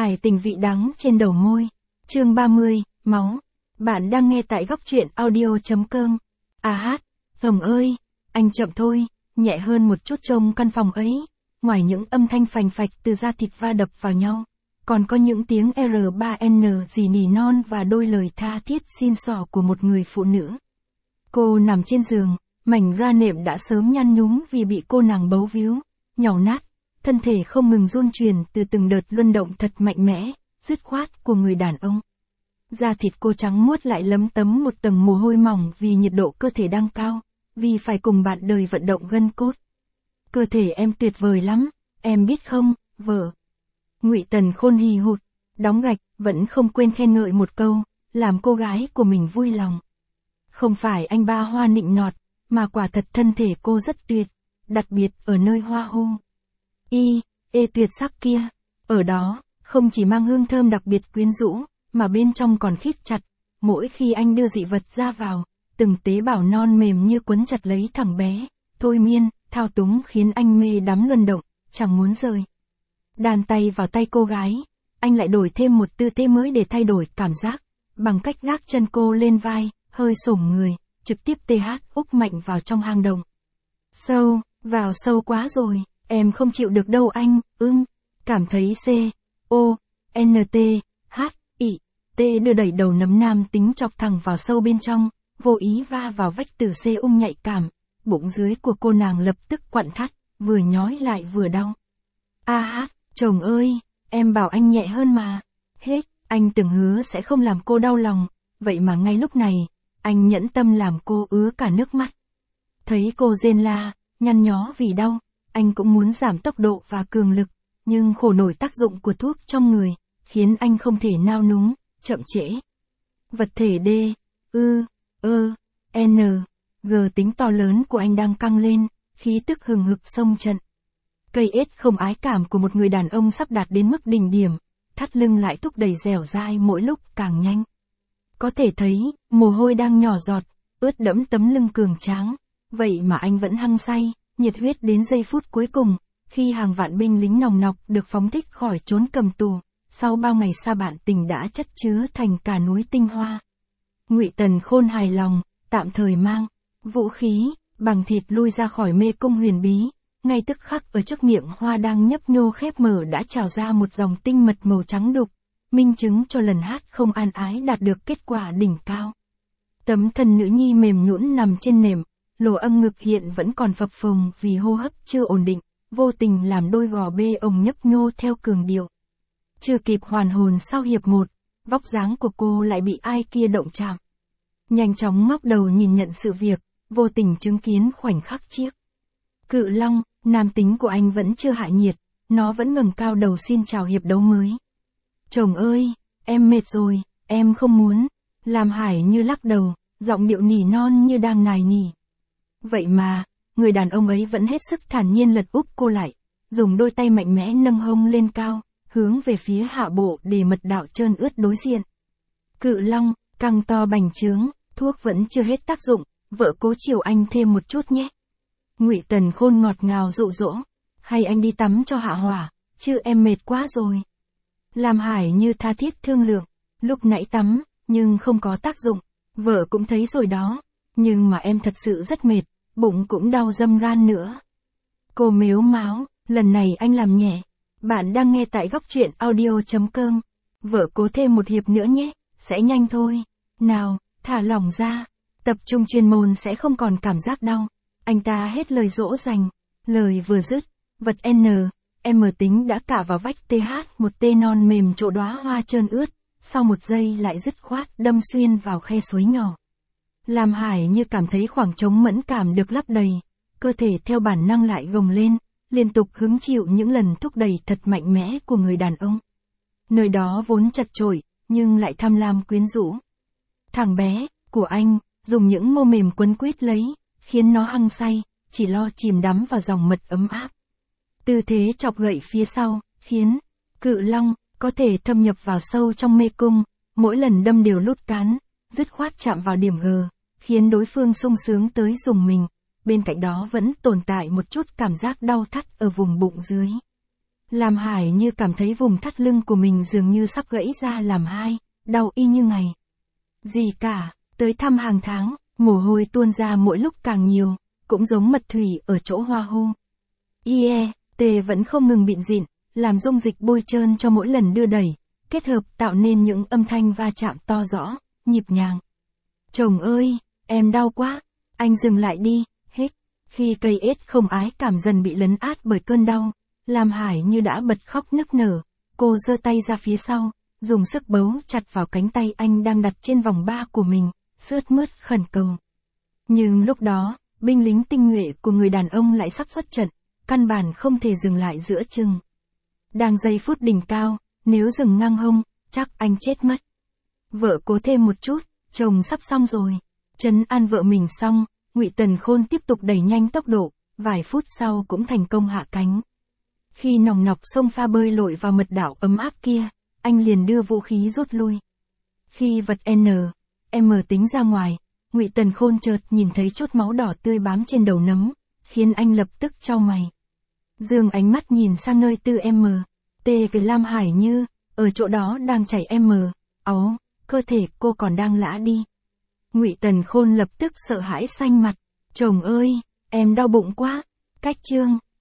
Ngải tình vị đắng trên đầu môi. Chương 30, máu. Bạn đang nghe tại góc truyện audio.com. À hát, Rồng ơi, anh chậm thôi, nhẹ hơn một chút trông căn phòng ấy. Ngoài những âm thanh phành phạch từ da thịt va đập vào nhau, còn có những tiếng R3N gì nỉ non và đôi lời tha thiết xin xỏ của một người phụ nữ. Cô nằm trên giường, mảnh ra nệm đã sớm nhăn nhúm vì bị cô nàng bấu víu, nhàu nát, thân thể không ngừng run chuyển từ từng đợt luân động thật mạnh mẽ, dứt khoát của người đàn ông. Da thịt cô trắng muốt lại lấm tấm một tầng mồ hôi mỏng vì nhiệt độ cơ thể đang cao, vì phải cùng bạn đời vận động gân cốt. Cơ thể em tuyệt vời lắm, em biết không, vợ. Ngụy Tần Khôn hì hụt, đóng gạch, vẫn không quên khen ngợi một câu, làm cô gái của mình vui lòng. Không phải anh ba hoa nịnh nọt, mà quả thật thân thể cô rất tuyệt, đặc biệt ở nơi hoa hô. Tuyệt sắc kia, ở đó, không chỉ mang hương thơm đặc biệt quyến rũ, mà bên trong còn khít chặt, mỗi khi anh đưa dị vật ra vào, từng tế bào non mềm như quấn chặt lấy thằng bé, thôi miên, thao túng khiến anh mê đắm luân động, chẳng muốn rời. Đàn tay vào tay cô gái, anh lại đổi thêm một tư thế mới để thay đổi cảm giác, bằng cách gác chân cô lên vai, hơi xổm người, trực tiếp úp mạnh vào trong hang động. Sâu, vào sâu quá rồi, em không chịu được đâu anh, cảm thấy C-O-N-T-H-I-T đưa đẩy đầu nấm nam tính chọc thẳng vào sâu bên trong, vô ý va vào vách từ nhạy cảm, bụng dưới của cô nàng lập tức quặn thắt, vừa nhói lại vừa đau. Chồng ơi, em bảo anh nhẹ hơn mà. Anh từng hứa sẽ không làm cô đau lòng, vậy mà ngay lúc này, anh nhẫn tâm làm cô ứa cả nước mắt. Thấy cô rên la, nhăn nhó vì đau, anh cũng muốn giảm tốc độ và cường lực, nhưng khổ nổi tác dụng của thuốc trong người, khiến anh không thể nao núng, chậm trễ. Vật thể D, N, G tính to lớn của anh đang căng lên, khí tức hừng hực xông trận. Cây ết không ái cảm của một người đàn ông sắp đạt đến mức đỉnh điểm, thắt lưng lại thúc đẩy dẻo dai mỗi lúc càng nhanh. Có thể thấy, mồ hôi đang nhỏ giọt, ướt đẫm tấm lưng cường tráng, vậy mà anh vẫn hăng say, nhiệt huyết đến giây phút cuối cùng, khi hàng vạn binh lính nòng nọc được phóng thích khỏi trốn cầm tù, sau bao ngày xa bạn tình đã chất chứa thành cả núi tinh hoa. Ngụy Tần Khôn hài lòng, tạm thời mang vũ khí bằng thịt lui ra khỏi mê cung huyền bí, ngay tức khắc ở trước miệng hoa đang nhấp nhô khép mở đã trào ra một dòng tinh mật màu trắng đục, minh chứng cho lần hát không an ái đạt được kết quả đỉnh cao. Tấm thân nữ nhi mềm nhũn nằm trên nệm, lỗ âm ngực hiện vẫn còn phập phồng vì hô hấp chưa ổn định, vô tình làm đôi gò bê ồng nhấp nhô theo cường điệu. Chưa kịp hoàn hồn sau hiệp 1, vóc dáng của cô lại bị ai kia động chạm. Nhanh chóng ngóc đầu nhìn nhận sự việc, vô tình chứng kiến khoảnh khắc chiếc Cự Long, nam tính của anh vẫn chưa hạ nhiệt, nó vẫn ngẩng cao đầu xin chào hiệp đấu mới. Chồng ơi, em mệt rồi, em không muốn. Lam Hải như lắc đầu, giọng điệu nỉ non như đang nài nỉ. Vậy mà, người đàn ông ấy vẫn hết sức thản nhiên lật úp cô lại, dùng đôi tay mạnh mẽ nâng hông lên cao, hướng về phía hạ bộ để mật đạo trơn ướt đối diện. Cự Long, căng to bành trướng, thuốc vẫn chưa hết tác dụng, vợ cố chiều anh thêm một chút nhé. Ngụy Tần Khôn ngọt ngào dụ dỗ, hay anh đi tắm cho hạ hỏa, chứ em mệt quá rồi. Lam Hải như tha thiết thương lượng, lúc nãy tắm, nhưng không có tác dụng, vợ cũng thấy rồi đó, nhưng mà em thật sự rất mệt, bụng cũng đau râm ran nữa. Cô mếu máo, lần này anh làm nhẹ. Bạn đang nghe tại góc truyện audio.com. Vợ cố thêm một hiệp nữa nhé, sẽ nhanh thôi. Nào, thả lỏng ra, tập trung chuyên môn sẽ không còn cảm giác đau. Anh ta hết lời dỗ dành, lời vừa dứt, vật M tính đã cạ vào vách TH một tê non mềm chỗ đóa hoa trơn ướt, sau một giây lại dứt khoát đâm xuyên vào khe suối nhỏ. Lam Hải như cảm thấy khoảng trống mẫn cảm được lấp đầy, cơ thể theo bản năng lại gồng lên, liên tục hứng chịu những lần thúc đẩy thật mạnh mẽ của người đàn ông. Nơi đó vốn chật chội, nhưng lại tham lam quyến rũ. Thằng bé của anh dùng những mô mềm quấn quýt lấy, khiến nó hăng say, chỉ lo chìm đắm vào dòng mật ấm áp. Tư thế chọc gậy phía sau, khiến Cự Long có thể thâm nhập vào sâu trong mê cung, mỗi lần đâm đều lút cán, dứt khoát chạm vào điểm G, khiến đối phương sung sướng tới rùng mình. Bên cạnh đó vẫn tồn tại một chút cảm giác đau thắt ở vùng bụng dưới. Lam Hải Như cảm thấy vùng thắt lưng của mình dường như sắp gãy ra làm hai, đau y như ngày. Gì cả, tới thăm hàng tháng, mồ hôi tuôn ra mỗi lúc càng nhiều, cũng giống mật thủy ở chỗ hoa hô. Tê vẫn không ngừng bịn dịn, làm dung dịch bôi trơn cho mỗi lần đưa đẩy, kết hợp tạo nên những âm thanh va chạm to rõ, nhịp nhàng. Chồng ơi, em đau quá, anh dừng lại đi, hết. Khi cây ết không ái cảm dần bị lấn át bởi cơn đau, Lam Hải Như đã bật khóc nức nở, cô giơ tay ra phía sau, dùng sức bấu chặt vào cánh tay anh đang đặt trên vòng ba của mình, sướt mướt khẩn cầu. Nhưng lúc đó, binh lính tinh nhuệ của người đàn ông lại sắp xuất trận, căn bản không thể dừng lại giữa chừng. Đang giây phút đỉnh cao, nếu dừng ngang hông, chắc anh chết mất. Vợ cố thêm một chút, chồng sắp xong rồi. Trấn an vợ mình xong, Ngụy Tần Khôn tiếp tục đẩy nhanh tốc độ, vài phút sau cũng thành công hạ cánh. Khi nòng nọc xông pha bơi lội vào mật đảo ấm áp kia, anh liền đưa vũ khí rút lui. Khi vật M tính ra ngoài, Ngụy Tần Khôn chợt nhìn thấy chút máu đỏ tươi bám trên đầu nấm, khiến anh lập tức chau mày. Dương ánh mắt nhìn sang nơi tư T về Lam Hải Như, ở chỗ đó đang chảy Áu, cơ thể cô còn đang lã đi. Ngụy Tần Khôn lập tức sợ hãi xanh mặt. Chồng ơi, em đau bụng quá. Cách chương